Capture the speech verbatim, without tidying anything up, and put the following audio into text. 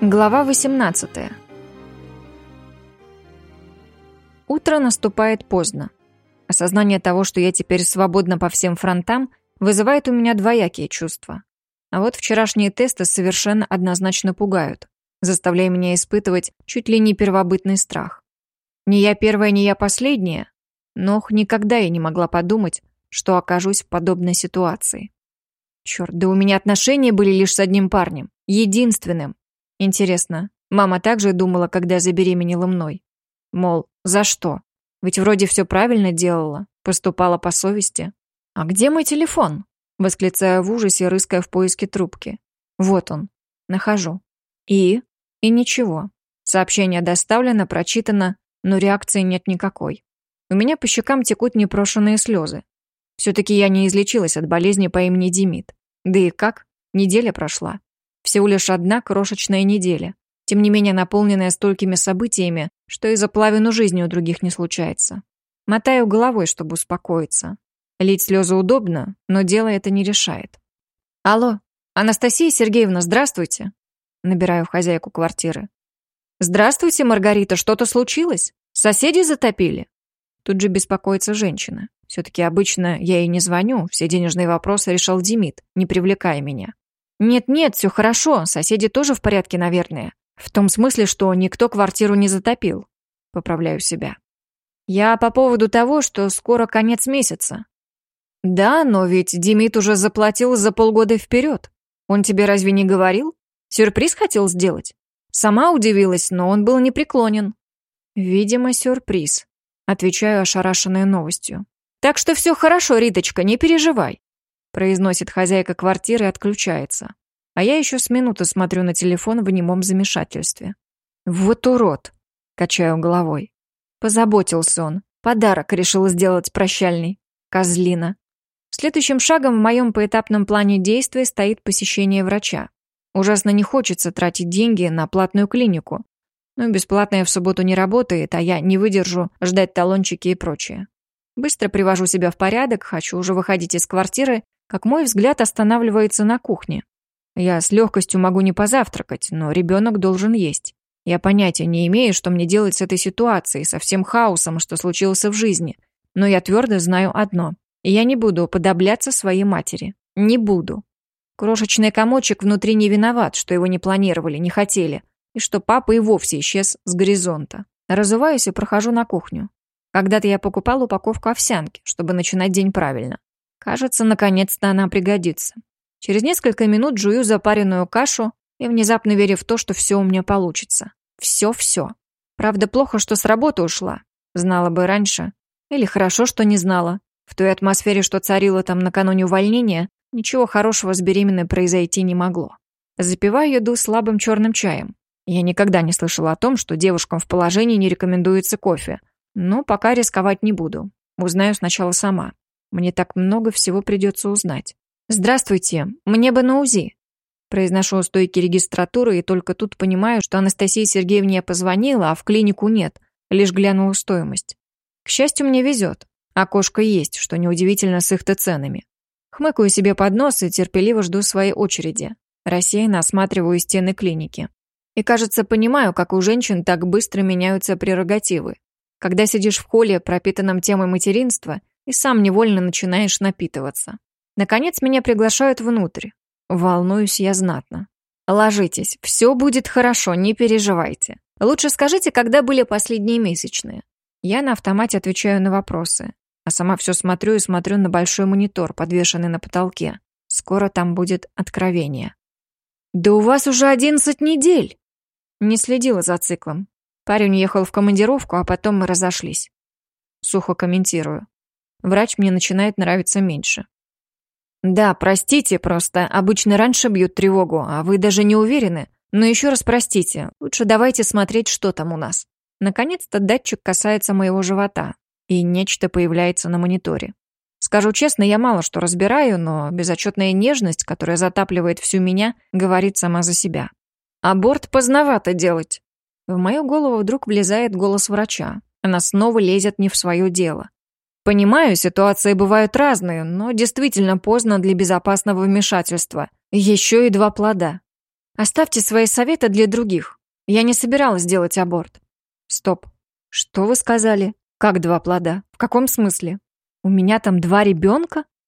Глава восемнадцатая. Утро наступает поздно. Осознание того, что я теперь свободна по всем фронтам, вызывает у меня двоякие чувства. А вот вчерашние тесты совершенно однозначно пугают, заставляя меня испытывать чуть ли не первобытный страх. Не я первая, не я последняя, но ох, никогда я не могла подумать, что окажусь в подобной ситуации. Черт, да у меня отношения были лишь с одним парнем, единственным. Интересно, мама также думала, когда забеременела мной? Мол, за что? Ведь вроде все правильно делала, поступала по совести. «А где мой телефон?» Восклицаю в ужасе, рыская в поиске трубки. Вот он. Нахожу. И? И ничего. Сообщение доставлено, прочитано, но реакции нет никакой. У меня по щекам текут непрошенные слезы. Все-таки я не излечилась от болезни по имени Демид. Да и как? Неделя прошла. Всего лишь одна крошечная неделя, тем не менее наполненная столькими событиями, что и за половину жизни у других не случается. Мотаю головой, чтобы успокоиться. Лить слезы удобно, но дело это не решает. «Алло, Анастасия Сергеевна, здравствуйте!» Набираю хозяйку квартиры. «Здравствуйте, Маргарита, что-то случилось? Соседи затопили?» Тут же беспокоится женщина. Все-таки обычно я ей не звоню, все денежные вопросы решал Демид, не привлекая меня. «Нет-нет, все хорошо, соседи тоже в порядке, наверное. В том смысле, что никто квартиру не затопил». Поправляю себя. «Я по поводу того, что скоро конец месяца». «Да, но ведь Демид уже заплатил за полгода вперед. Он тебе разве не говорил? Сюрприз хотел сделать?» Сама удивилась, но он был непреклонен. «Видимо, сюрприз», — отвечаю, ошарашенная новостью. «Так что все хорошо, Риточка, не переживай», — произносит хозяйка квартиры и отключается. А я еще с минуты смотрю на телефон в немом замешательстве. «Вот урод!» — качаю головой. Позаботился он. Подарок решил сделать прощальный. Козлина. Следующим шагом в моем поэтапном плане действий стоит посещение врача. Ужасно не хочется тратить деньги на платную клинику. Но бесплатная в субботу не работает, а я не выдержу ждать талончики и прочее. Быстро привожу себя в порядок, хочу уже выходить из квартиры, как мой взгляд останавливается на кухне. Я с легкостью могу не позавтракать, но ребенок должен есть. Я понятия не имею, что мне делать с этой ситуацией, со всем хаосом, что случилось в жизни. Но я твердо знаю одно. Я не буду уподобляться своей матери. Не буду. Крошечный комочек внутри не виноват, что его не планировали, не хотели, и что папа и вовсе исчез с горизонта. Разуваюсь и прохожу на кухню. Когда-то я покупал упаковку овсянки, чтобы начинать день правильно. Кажется, наконец-то она пригодится. Через несколько минут жую запаренную кашу и внезапно верю в то, что все у меня получится. Все-все. Правда, плохо, что с работы ушла. Знала бы раньше. Или хорошо, что не знала. В той атмосфере, что царила там накануне увольнения, ничего хорошего с беременной произойти не могло. Запиваю еду слабым черным чаем. Я никогда не слышала о том, что девушкам в положении не рекомендуется кофе. Но пока рисковать не буду. Узнаю сначала сама. Мне так много всего придется узнать. «Здравствуйте, мне бы на УЗИ». Произношу у стойки регистратуры и только тут понимаю, что Анастасия Сергеевна позвонила, а в клинику нет, лишь глянула стоимость. К счастью, мне везет. Окошко есть, что неудивительно с их-то ценами. Хмыкаю себе под нос и терпеливо жду своей очереди. Рассеянно осматриваю стены клиники. И, кажется, понимаю, как у женщин так быстро меняются прерогативы. Когда сидишь в холле, пропитанном темой материнства, и сам невольно начинаешь напитываться. Наконец меня приглашают внутрь. Волнуюсь я знатно. «Ложитесь, все будет хорошо, не переживайте. Лучше скажите, когда были последние месячные?» Я на автомате отвечаю на вопросы, а сама все смотрю и смотрю на большой монитор, подвешенный на потолке. Скоро там будет откровение. «Да у вас уже одиннадцать недель!» Не следила за циклом. Парень уехал в командировку, а потом мы разошлись. Сухо комментирую. Врач мне начинает нравиться меньше. «Да, простите, просто обычно раньше бьют тревогу, а вы даже не уверены. Но еще раз простите, лучше давайте смотреть, что там у нас». Наконец-то датчик касается моего живота, и нечто появляется на мониторе. Скажу честно, я мало что разбираю, но безотчетная нежность, которая затапливает всю меня, говорит сама за себя. «Аборт поздновато делать». В мою голову вдруг влезает голос врача. Она снова лезет не в свое дело. Понимаю, ситуации бывают разные, но действительно поздно для безопасного вмешательства. Еще и два плода. Оставьте свои советы для других. Я не собиралась делать аборт. Стоп. Что вы сказали? Как два плода? В каком смысле? У меня там два ребенка?